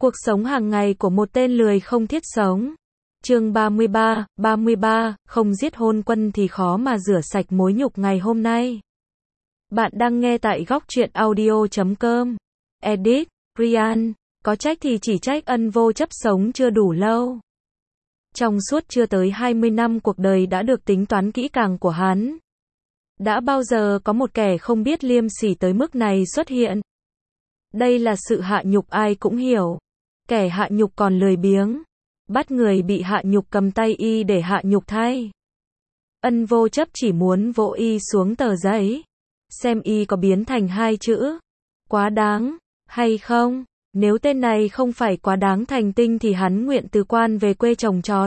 Cuộc sống hàng ngày của một tên lười không thiết sống. Chương 33, không giết hôn quân thì khó mà rửa sạch mối nhục ngày hôm nay. Bạn đang nghe tại góc truyện audio.com. Edit, Ryan, có trách thì chỉ trách ân vô chấp sống chưa đủ lâu. Trong suốt chưa tới 20 năm cuộc đời đã được tính toán kỹ càng của hắn. Đã bao giờ có một kẻ không biết liêm sỉ tới mức này xuất hiện? Đây là sự hạ nhục ai cũng hiểu. Kẻ hạ nhục còn lười biếng. Bắt người bị hạ nhục cầm tay y để hạ nhục thay. Ân vô chấp chỉ muốn vỗ y xuống tờ giấy. Xem y có biến thành hai chữ. Quá đáng, hay không? Nếu tên này không phải quá đáng thành tinh thì hắn nguyện từ quan về quê trồng trọt.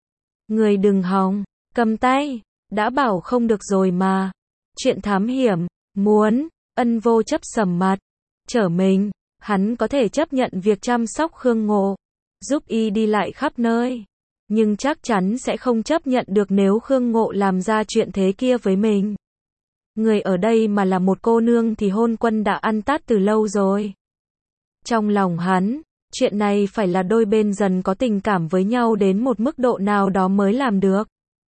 Người đừng hòng, cầm tay, đã bảo không được rồi mà. Chuyện thám hiểm, muốn, ân vô chấp sầm mặt. Trở mình, hắn có thể chấp nhận việc chăm sóc Khương Ngộ, giúp y đi lại khắp nơi. Nhưng chắc chắn sẽ không chấp nhận được nếu Khương Ngộ làm ra chuyện thế kia với mình. Người ở đây mà là một cô nương thì hôn quân đã ăn tát từ lâu rồi. Trong lòng hắn, chuyện này phải là đôi bên dần có tình cảm với nhau đến một mức độ nào đó mới làm được.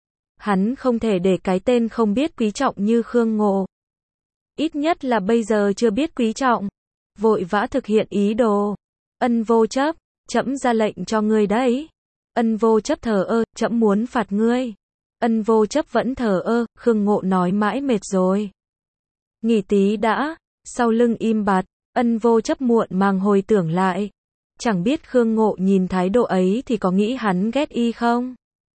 Hắn không thể để cái tên không biết quý trọng như Khương Ngộ. Ít nhất là bây giờ chưa biết quý trọng. Vội vã thực hiện ý đồ. Ân vô chấp, trẫm ra lệnh cho ngươi đấy. Ân vô chấp thờ ơ, trẫm muốn phạt ngươi. Ân vô chấp vẫn thờ ơ, Khương Ngộ nói mãi mệt rồi. Nghỉ tí đã, sau lưng im bặt, ân vô chấp muộn màng hồi tưởng lại. Chẳng biết Khương Ngộ nhìn thái độ ấy thì có nghĩ hắn ghét y không?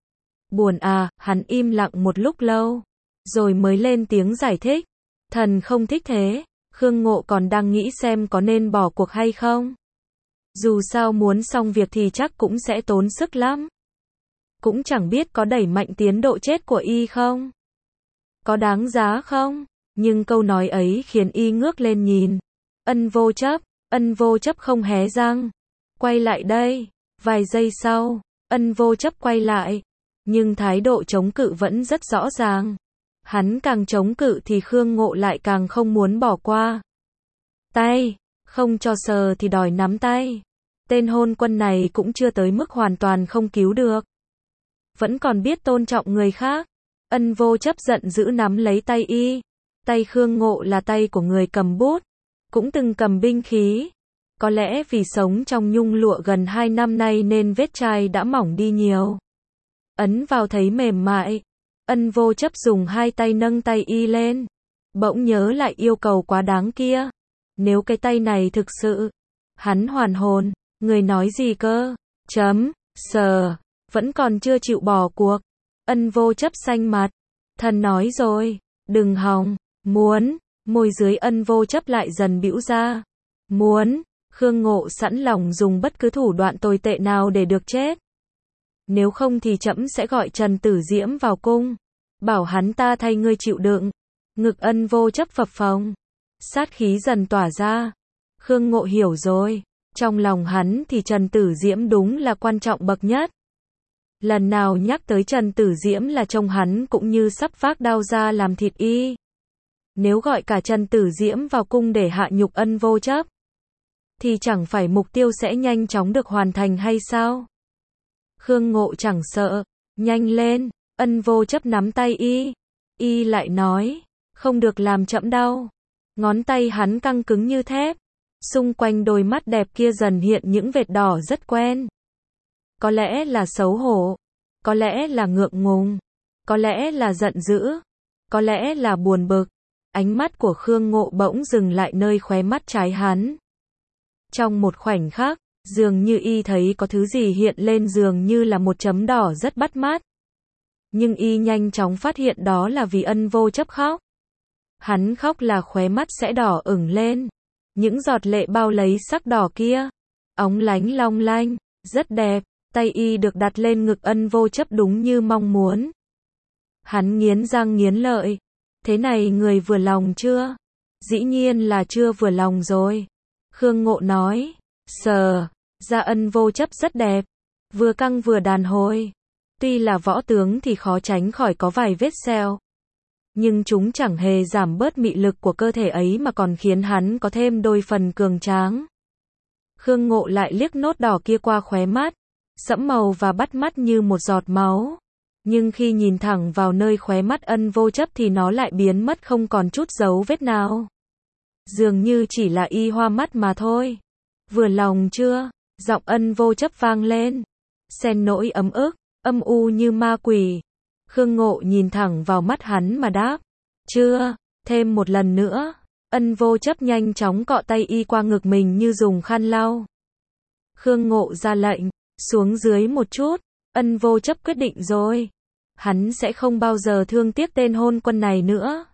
Buồn à, hắn im lặng một lúc lâu, rồi mới lên tiếng giải thích. Thần không thích thế. Khương Ngộ còn đang nghĩ xem có nên bỏ cuộc hay không. Dù sao muốn xong việc thì chắc cũng sẽ tốn sức lắm. Cũng chẳng biết có đẩy mạnh tiến độ chết của y không. Có đáng giá không? Nhưng câu nói ấy khiến y ngước lên nhìn. Ân vô chấp không hé răng. Quay lại đây. Vài giây sau, ân vô chấp quay lại. Nhưng thái độ chống cự vẫn rất rõ ràng. Hắn càng chống cự thì Khương Ngộ lại càng không muốn bỏ qua. Tay, không cho sờ thì đòi nắm tay. Tên hôn quân này cũng chưa tới mức hoàn toàn không cứu được. Vẫn còn biết tôn trọng người khác. Ân vô chấp giận dữ nắm lấy tay y. Tay Khương Ngộ là tay của người cầm bút. Cũng từng cầm binh khí. Có lẽ vì sống trong nhung lụa gần 2 năm nay nên vết chai đã mỏng đi nhiều. Ấn vào thấy mềm mại. Ân vô chấp dùng hai tay nâng tay y lên. Bỗng nhớ lại yêu cầu quá đáng kia. Nếu cái tay này thực sự. Hắn hoàn hồn. Người nói gì cơ? Sờ. Vẫn còn chưa chịu bỏ cuộc. Ân vô chấp xanh mặt. Thần nói rồi. Đừng hòng. Muốn. Môi dưới ân vô chấp lại dần bĩu ra. Muốn. Khương Ngộ sẵn lòng dùng bất cứ thủ đoạn tồi tệ nào để được chết. Nếu không thì trẫm sẽ gọi Trần Tử Diễm vào cung. Bảo hắn ta thay ngươi chịu đựng. Ngực ân vô chấp phập phồng. Sát khí dần tỏa ra. Khương Ngộ hiểu rồi. Trong lòng hắn thì Trần Tử Diễm đúng là quan trọng bậc nhất. Lần nào nhắc tới Trần Tử Diễm là trông hắn cũng như sắp vác đao ra làm thịt y. Nếu gọi cả Trần Tử Diễm vào cung để hạ nhục ân vô chấp, thì chẳng phải mục tiêu sẽ nhanh chóng được hoàn thành hay sao? Khương Ngộ chẳng sợ. Nhanh lên. Ân vô chấp nắm tay y. Y lại nói. Không được làm trẫm đau. Ngón tay hắn căng cứng như thép. Xung quanh đôi mắt đẹp kia dần hiện những vệt đỏ rất quen. Có lẽ là xấu hổ. Có lẽ là ngượng ngùng. Có lẽ là giận dữ. Có lẽ là buồn bực. Ánh mắt của Khương Ngộ bỗng dừng lại nơi khóe mắt trái hắn. Trong một khoảnh khắc, dường như y thấy có thứ gì hiện lên dường như là một chấm đỏ rất bắt mắt. Nhưng y nhanh chóng phát hiện đó là vì ân vô chấp khóc. Hắn khóc là khóe mắt sẽ đỏ ửng lên. Những giọt lệ bao lấy sắc đỏ kia. Óng lánh long lanh, rất đẹp. Tay y được đặt lên ngực ân vô chấp đúng như mong muốn. Hắn nghiến răng nghiến lợi. Thế này người vừa lòng chưa? Dĩ nhiên là chưa vừa lòng rồi. Khương Ngộ nói. Sờ. Da ân vô chấp rất đẹp. Vừa căng vừa đàn hồi. Tuy là võ tướng thì khó tránh khỏi có vài vết sẹo. Nhưng chúng chẳng hề giảm bớt mị lực của cơ thể ấy mà còn khiến hắn có thêm đôi phần cường tráng. Khương Ngộ lại liếc nốt đỏ kia qua khóe mắt, sẫm màu và bắt mắt như một giọt máu. Nhưng khi nhìn thẳng vào nơi khóe mắt Ân Vô Chấp thì nó lại biến mất không còn chút dấu vết nào. Dường như chỉ là y hoa mắt mà thôi. Vừa lòng chưa? Giọng Ân Vô Chấp vang lên. Xen nỗi ấm ức, âm u như ma quỷ. Khương Ngộ nhìn thẳng vào mắt hắn mà đáp. Chưa, thêm một lần nữa. Ân Vô Chấp nhanh chóng cọ tay y qua ngực mình như dùng khăn lau. Khương Ngộ ra lệnh, xuống dưới một chút. Ân Vô Chấp quyết định rồi. Hắn sẽ không bao giờ thương tiếc tên hôn quân này nữa.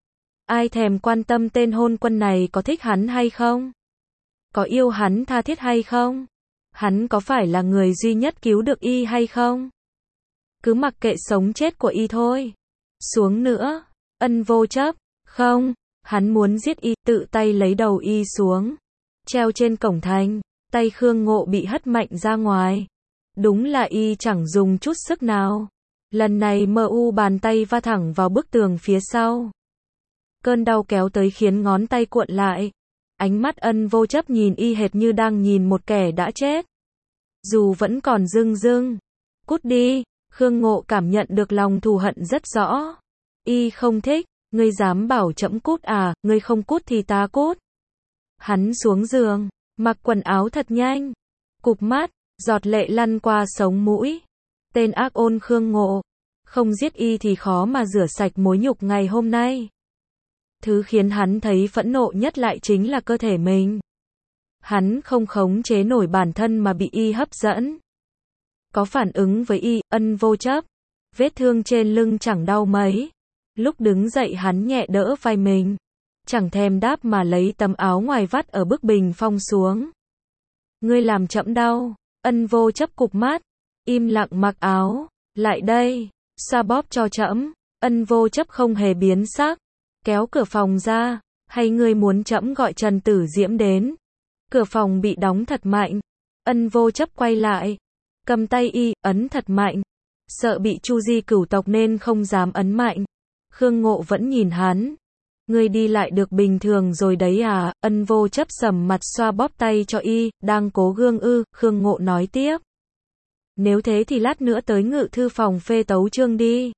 Ai thèm quan tâm tên hôn quân này có thích hắn hay không? Có yêu hắn tha thiết hay không? Hắn có phải là người duy nhất cứu được y hay không? Cứ mặc kệ sống chết của y thôi. Xuống nữa. Ân Vô Chấp. Không. Hắn muốn giết y, tự tay lấy đầu y xuống. Treo trên cổng thành. Tay Khương Ngộ bị hất mạnh ra ngoài. Đúng là y chẳng dùng chút sức nào. Lần này bàn tay va thẳng vào bức tường phía sau. Cơn đau kéo tới khiến ngón tay cuộn lại. Ánh mắt Ân Vô Chấp nhìn y hệt như đang nhìn một kẻ đã chết. Dù vẫn còn rưng rưng. Cút đi. Khương Ngộ cảm nhận được lòng thù hận rất rõ. Y không thích. Ngươi dám bảo trẫm cút à? Ngươi không cút thì ta cút. Hắn xuống giường, mặc quần áo thật nhanh. Cụp mắt, giọt lệ lăn qua sống mũi. Tên ác ôn Khương Ngộ. Không giết y thì khó mà rửa sạch mối nhục ngày hôm nay. Thứ khiến hắn thấy phẫn nộ nhất lại chính là cơ thể mình. Hắn không khống chế nổi bản thân mà bị y hấp dẫn. Có phản ứng với y, Ân Vô Chấp. Vết thương trên lưng chẳng đau mấy. Lúc đứng dậy hắn nhẹ đỡ vai mình. Chẳng thèm đáp mà lấy tấm áo ngoài vắt ở bức bình phong xuống. Ngươi làm trẫm đau. Ân Vô Chấp cụp mắt. Im lặng mặc áo. Lại đây. Xoa bóp cho trẫm. Ân Vô Chấp không hề biến sắc. Kéo cửa phòng ra. Hay ngươi muốn trẫm gọi Trần Tử Diễm đến? Cửa phòng bị đóng thật mạnh. Ân Vô Chấp quay lại. Cầm tay y, ấn thật mạnh. Sợ bị Chu Di cửu tộc nên không dám ấn mạnh. Khương Ngộ vẫn nhìn hắn. Ngươi đi lại được bình thường rồi đấy à? Ân Vô Chấp sầm mặt xoa bóp tay cho y, đang cố gương ư? Khương Ngộ nói tiếp. Nếu thế thì lát nữa tới ngự thư phòng phê tấu chương đi.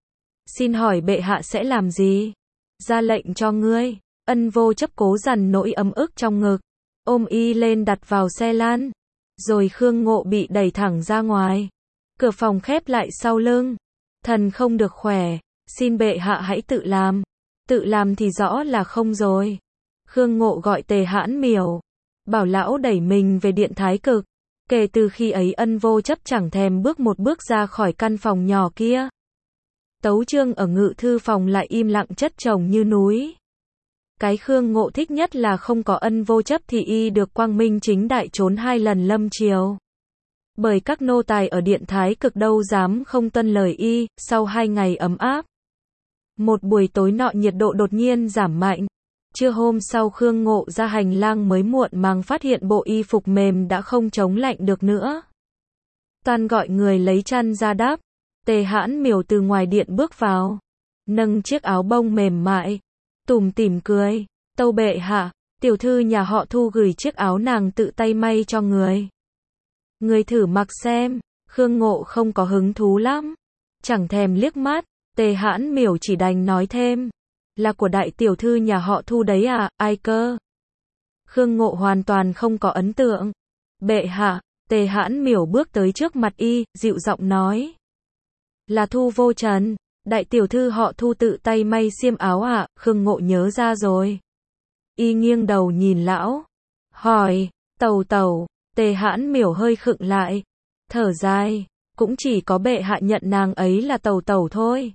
Xin hỏi bệ hạ sẽ làm gì? Ra lệnh cho ngươi. Ân Vô Chấp cố dằn nỗi ấm ức trong ngực. Ôm y lên đặt vào xe lan. Rồi Khương Ngộ bị đẩy thẳng ra ngoài. Cửa phòng khép lại sau lưng. Thần không được khỏe. Xin bệ hạ hãy tự làm. Tự làm thì rõ là không rồi. Khương Ngộ gọi Tề Hãn Miểu. Bảo lão đẩy mình về điện Thái Cực. Kể từ khi ấy Ân Vô Chấp chẳng thèm bước một bước ra khỏi căn phòng nhỏ kia. Tấu chương ở ngự thư phòng lại im lặng chất chồng như núi. Cái Khương Ngộ thích nhất là không có Ân Vô Chấp thì y được quang minh chính đại trốn 2 lần lâm triều. Bởi các nô tài ở điện Thái Cực đâu dám không tuân lời y, sau 2 ngày ấm áp. Một buổi tối nọ nhiệt độ đột nhiên giảm mạnh. Trưa hôm sau Khương Ngộ ra hành lang mới muộn màng phát hiện bộ y phục mềm đã không chống lạnh được nữa. Toàn gọi người lấy chăn ra đắp. Tề Hãn Miểu từ ngoài điện bước vào. Nâng chiếc áo bông mềm mại. Tủm tỉm cười. Tâu bệ hạ, tiểu thư nhà họ Thu gửi chiếc áo nàng tự tay may cho người. Người thử mặc xem. Khương Ngộ không có hứng thú lắm. Chẳng thèm liếc mắt. Tề Hãn Miểu chỉ đành nói thêm. Là của đại tiểu thư nhà họ Thu đấy à? Ai cơ? Khương Ngộ hoàn toàn không có ấn tượng. Bệ hạ. Tề Hãn Miểu bước tới trước mặt y, dịu giọng nói. Là Thu Vô Trần. Đại tiểu thư họ Thu tự tay may xiêm áo à? Khương Ngộ nhớ ra rồi. Y nghiêng đầu nhìn lão. Hỏi. Tẩu tẩu. Tề Hãn Miểu hơi khựng lại. Thở dài. Cũng chỉ có bệ hạ nhận nàng ấy là tẩu tẩu thôi.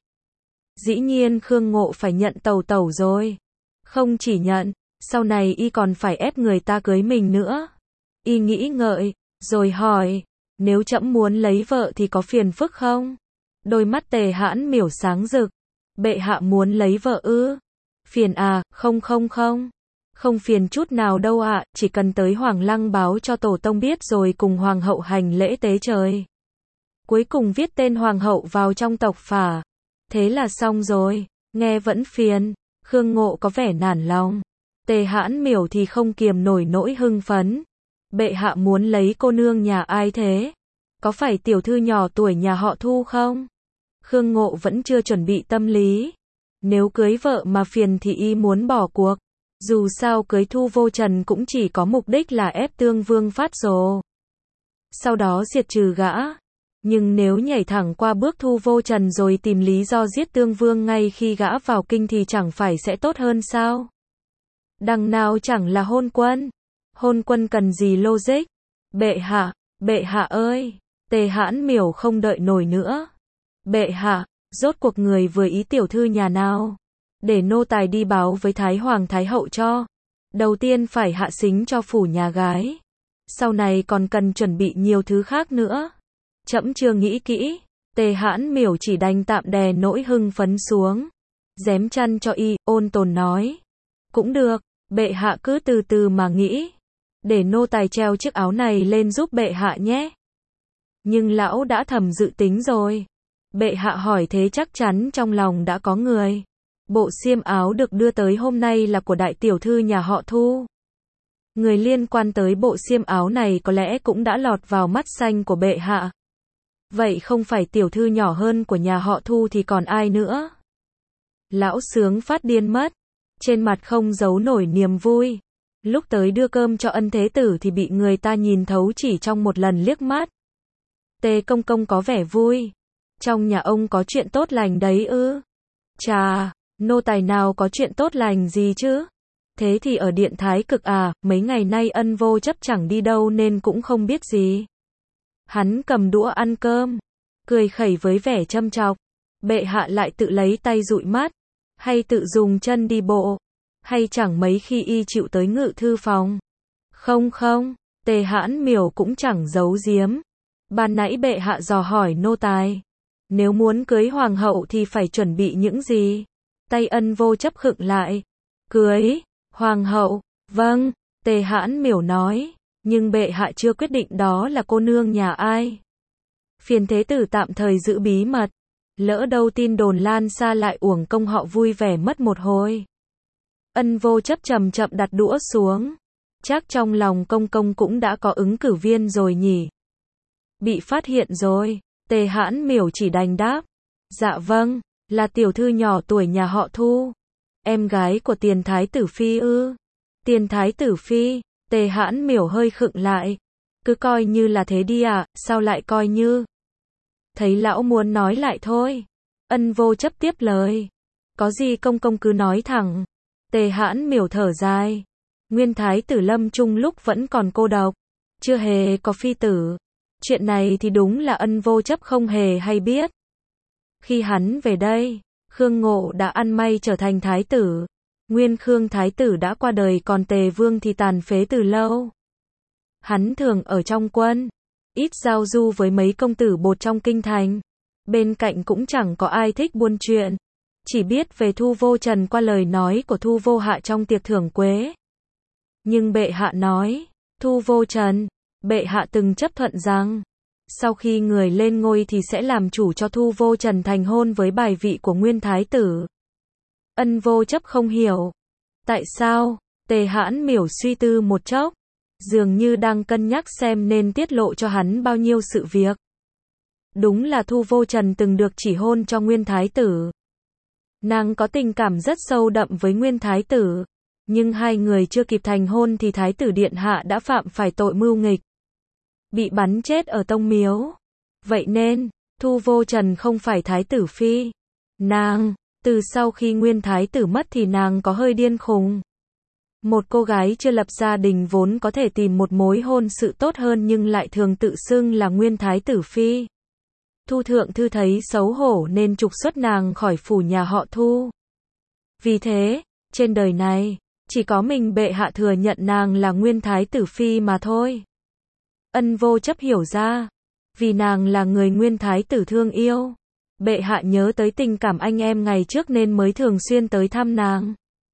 Dĩ nhiên Khương Ngộ phải nhận tẩu tẩu rồi. Không chỉ nhận, sau này y còn phải ép người ta cưới mình nữa. Y nghĩ ngợi, rồi hỏi, nếu trẫm muốn lấy vợ thì có phiền phức không? Đôi mắt Tề Hãn Miểu sáng rực. Bệ hạ muốn lấy vợ ư? Phiền à? Không không không. Không phiền chút nào đâu ạ, chỉ cần tới Hoàng Lăng báo cho tổ tông biết rồi cùng hoàng hậu hành lễ tế trời. Cuối cùng viết tên hoàng hậu vào trong tộc phả. Thế là xong rồi. Nghe vẫn phiền. Khương Ngộ có vẻ nản lòng. Tề Hãn Miểu thì không kiềm nổi nỗi hưng phấn. Bệ hạ muốn lấy cô nương nhà ai thế? Có phải tiểu thư nhỏ tuổi nhà họ Thu không? Khương Ngộ vẫn chưa chuẩn bị tâm lý. Nếu cưới vợ mà phiền thì y muốn bỏ cuộc. Dù sao cưới Thu Vô Trần cũng chỉ có mục đích là ép Tương Vương phát rồ. Sau đó diệt trừ gã. Nhưng nếu nhảy thẳng qua bước Thu Vô Trần rồi tìm lý do giết Tương Vương ngay khi gã vào kinh thì chẳng phải sẽ tốt hơn sao? Đằng nào chẳng là hôn quân. Hôn quân cần gì logic? Bệ hạ ơi! Tề Hãn Miểu không đợi nổi nữa. Bệ hạ, rốt cuộc người vừa ý tiểu thư nhà nào? Để nô tài đi báo với Thái Hoàng Thái Hậu cho. Đầu tiên phải hạ sính cho phủ nhà gái. Sau này còn cần chuẩn bị nhiều thứ khác nữa. Trẫm chưa nghĩ kỹ. Tề Hãn Miểu chỉ đành tạm đè nỗi hưng phấn xuống. Dém chăn cho y, ôn tồn nói. Cũng được, bệ hạ cứ từ từ mà nghĩ. Để nô tài treo chiếc áo này lên giúp bệ hạ nhé. Nhưng lão đã thầm dự tính rồi. Bệ hạ hỏi thế chắc chắn trong lòng đã có người. Bộ xiêm áo được đưa tới hôm nay là của đại tiểu thư nhà họ Thu. Người liên quan tới bộ xiêm áo này có lẽ cũng đã lọt vào mắt xanh của bệ hạ. Vậy không phải tiểu thư nhỏ hơn của nhà họ Thu thì còn ai nữa? Lão sướng phát điên mất. Trên mặt không giấu nổi niềm vui. Lúc tới đưa cơm cho ân thế tử thì bị người ta nhìn thấu chỉ trong một lần liếc mắt. Tề công công có vẻ vui. Trong nhà ông có chuyện tốt lành đấy ư? Chà, nô tài nào có chuyện tốt lành gì chứ? Thế thì ở điện Thái Cực à, mấy ngày nay Ân Vô Chấp chẳng đi đâu nên cũng không biết gì. Hắn cầm đũa ăn cơm, cười khẩy với vẻ châm chọc. Bệ hạ lại tự lấy tay dụi mắt, hay tự dùng chân đi bộ, hay chẳng mấy khi y chịu tới ngự thư phòng. Không, Tề Hãn Miểu cũng chẳng giấu giếm. Ban nãy bệ hạ dò hỏi nô tài. Nếu muốn cưới hoàng hậu thì phải chuẩn bị những gì? Tay Ân Vô Chấp khựng lại. Cưới hoàng hậu, vâng, Tề Hãn Miểu nói. Nhưng bệ hạ chưa quyết định đó là cô nương nhà ai. Phiền thế tử tạm thời giữ bí mật. Lỡ đâu tin đồn lan xa lại uổng công họ vui vẻ mất một hồi. Ân Vô Chấp chậm chậm đặt đũa xuống. Chắc trong lòng công công cũng đã có ứng cử viên rồi nhỉ. Bị phát hiện rồi. Tề Hãn Miểu chỉ đành đáp. Dạ vâng, là tiểu thư nhỏ tuổi nhà họ Thu. Em gái của tiền thái tử phi ư? Tiền thái tử phi? Tề Hãn Miểu hơi khựng lại. Cứ coi như là thế đi ạ, sao lại coi như? Thấy lão muốn nói lại thôi. Ân Vô Chấp tiếp lời. Có gì công công cứ nói thẳng. Tề Hãn Miểu thở dài. Nguyên thái tử lâm chung lúc vẫn còn cô độc. Chưa hề có phi tử. Chuyện này thì đúng là Ân Vô Chấp không hề hay biết. Khi hắn về đây, Khương Ngộ đã ăn may trở thành thái tử. Nguyên Khương thái tử đã qua đời còn Tề Vương thì tàn phế từ lâu. Hắn thường ở trong quân, ít giao du với mấy công tử bột trong kinh thành. Bên cạnh cũng chẳng có ai thích buôn chuyện. Chỉ biết về Thu Vô Trần qua lời nói của Thu Vô Hạ trong tiệc thưởng quế. Nhưng bệ hạ nói, Thu Vô Trần, bệ hạ từng chấp thuận rằng, sau khi người lên ngôi thì sẽ làm chủ cho Thu Vô Trần thành hôn với bài vị của Nguyên Thái tử. Ân Vô Chấp không hiểu. Tại sao? Tề Hãn Miểu suy tư một chốc. Dường như đang cân nhắc xem nên tiết lộ cho hắn bao nhiêu sự việc. Đúng là Thu Vô Trần từng được chỉ hôn cho Nguyên Thái tử. Nàng có tình cảm rất sâu đậm với Nguyên Thái tử. Nhưng hai người chưa kịp thành hôn thì Thái tử Điện Hạ đã phạm phải tội mưu nghịch. Bị bắn chết ở Tông Miếu. Vậy nên, Thu Vô Trần không phải Thái tử phi. Nàng, từ sau khi Nguyên Thái tử mất thì nàng có hơi điên khùng. Một cô gái chưa lập gia đình vốn có thể tìm một mối hôn sự tốt hơn nhưng lại thường tự xưng là Nguyên Thái tử phi. Thu Thượng Thư thấy xấu hổ nên trục xuất nàng khỏi phủ nhà họ Thu. Vì thế, trên đời này, chỉ có mình bệ hạ thừa nhận nàng là Nguyên Thái tử phi mà thôi. Ân Vô Chấp hiểu ra, vì nàng là người Nguyên Thái tử thương yêu. Bệ hạ nhớ tới tình cảm anh em ngày trước nên mới thường xuyên tới thăm nàng.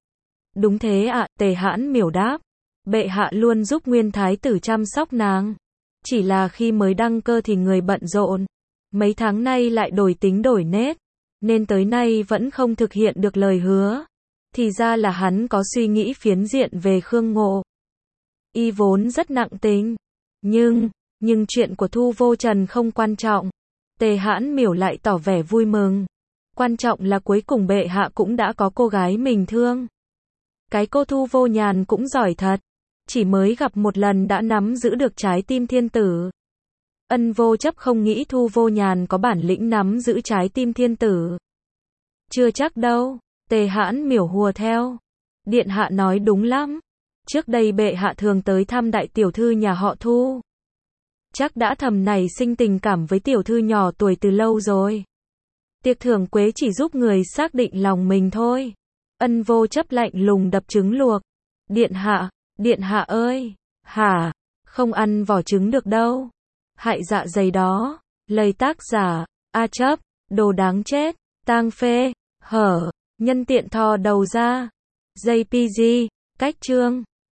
Đúng thế ạ, Tề Hãn Miểu đáp. Bệ hạ luôn giúp Nguyên Thái tử chăm sóc nàng. Chỉ là khi mới đăng cơ thì người bận rộn. Mấy tháng nay lại đổi tính đổi nết. Nên tới nay vẫn không thực hiện được lời hứa. Thì ra là hắn có suy nghĩ phiến diện về Khương Ngộ. Y vốn rất nặng tính. Nhưng chuyện của Thu Vô Trần không quan trọng. Tề Hãn Miểu lại tỏ vẻ vui mừng. Quan trọng là cuối cùng bệ hạ cũng đã có cô gái mình thương. Cái cô Thu Vô Nhàn cũng giỏi thật. Chỉ mới gặp một lần đã nắm giữ được trái tim thiên tử. Ân Vô Chấp không nghĩ Thu Vô Nhàn có bản lĩnh nắm giữ trái tim thiên tử. Chưa chắc đâu. Tề Hãn Miểu hùa theo. Điện hạ nói đúng lắm. Trước đây bệ hạ thường tới thăm đại tiểu thư nhà họ Thu. Chắc đã thầm nảy sinh tình cảm với tiểu thư nhỏ tuổi từ lâu rồi. Tiệc thưởng quế chỉ giúp người xác định lòng mình thôi. Ân Vô Chấp lạnh lùng đập trứng luộc. Điện hạ ơi. Hả? Không ăn vỏ trứng được đâu. Hại dạ dày đó. Lời tác giả. A Chấp. Đồ đáng chết. Tang phê. Hở. Nhân tiện thò đầu ra. JPG. Cách chương.